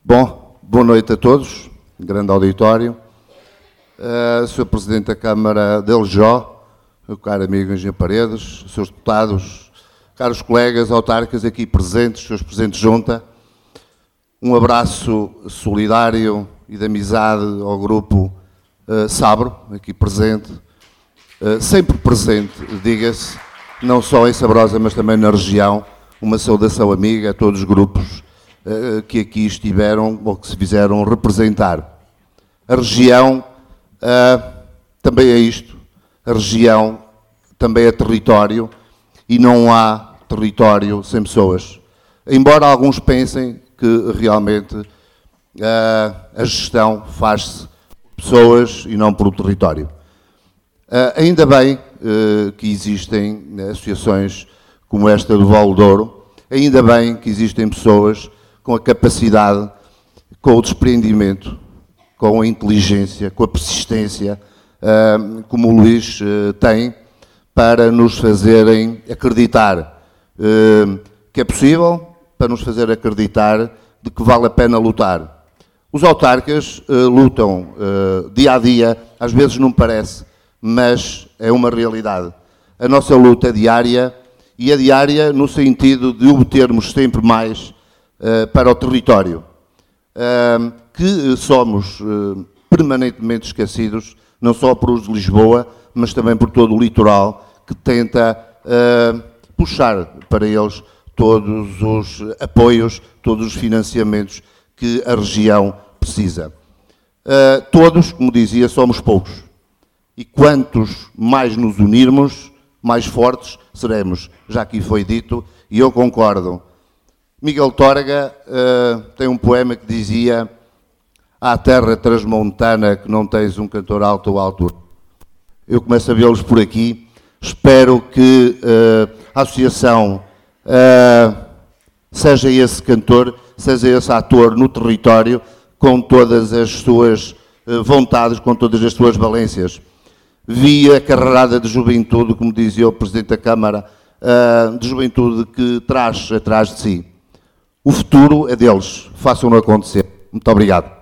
Bom, boa noite a todos, grande auditório. Sr. Presidente da Câmara de Aljó, meu caro amigo Engenheiro Paredes, Srs. Deputados, caros colegas autarcas aqui presentes, Srs. Presidentes de Junta, um abraço solidário e de amizade ao grupo Sabro, aqui presente, sempre presente, diga-se, não só em Sabrosa, mas também na região, uma saudação amiga a todos os grupos que aqui estiveram ou que se fizeram representar. A região também é isto, a região também é território e não há território sem pessoas. Embora alguns pensem que realmente a gestão faz-se por pessoas e não por território. Ainda bem que existem associações como esta do Val Douro, ainda bem que existem pessoas com a capacidade, com o desprendimento, com a inteligência, com a persistência, como o Luís tem, para nos fazerem acreditar que é possível, para nos fazer acreditar de que vale a pena lutar. Os autarcas lutam dia a dia, às vezes não parece, mas é uma realidade. A nossa luta é diária, e é diária no sentido de obtermos sempre mais para o território, que somos permanentemente esquecidos, não só por os de Lisboa, mas também por todo o litoral, que tenta puxar para eles todos os apoios, todos os financiamentos que a região precisa. Todos, como dizia, somos poucos. E quantos mais nos unirmos, mais fortes seremos. Já aqui foi dito, e eu concordo. Miguel Torga tem um poema que dizia: "À terra transmontana que não tens um cantor alto ou alto." Eu começo a vê-los por aqui. Espero que a associação seja esse cantor, seja esse ator no território, com todas as suas vontades, com todas as suas valências. Vi a carrerada de juventude, como dizia o Presidente da Câmara, de juventude que traz atrás de si. O futuro é deles. Façam-no acontecer. Muito obrigado.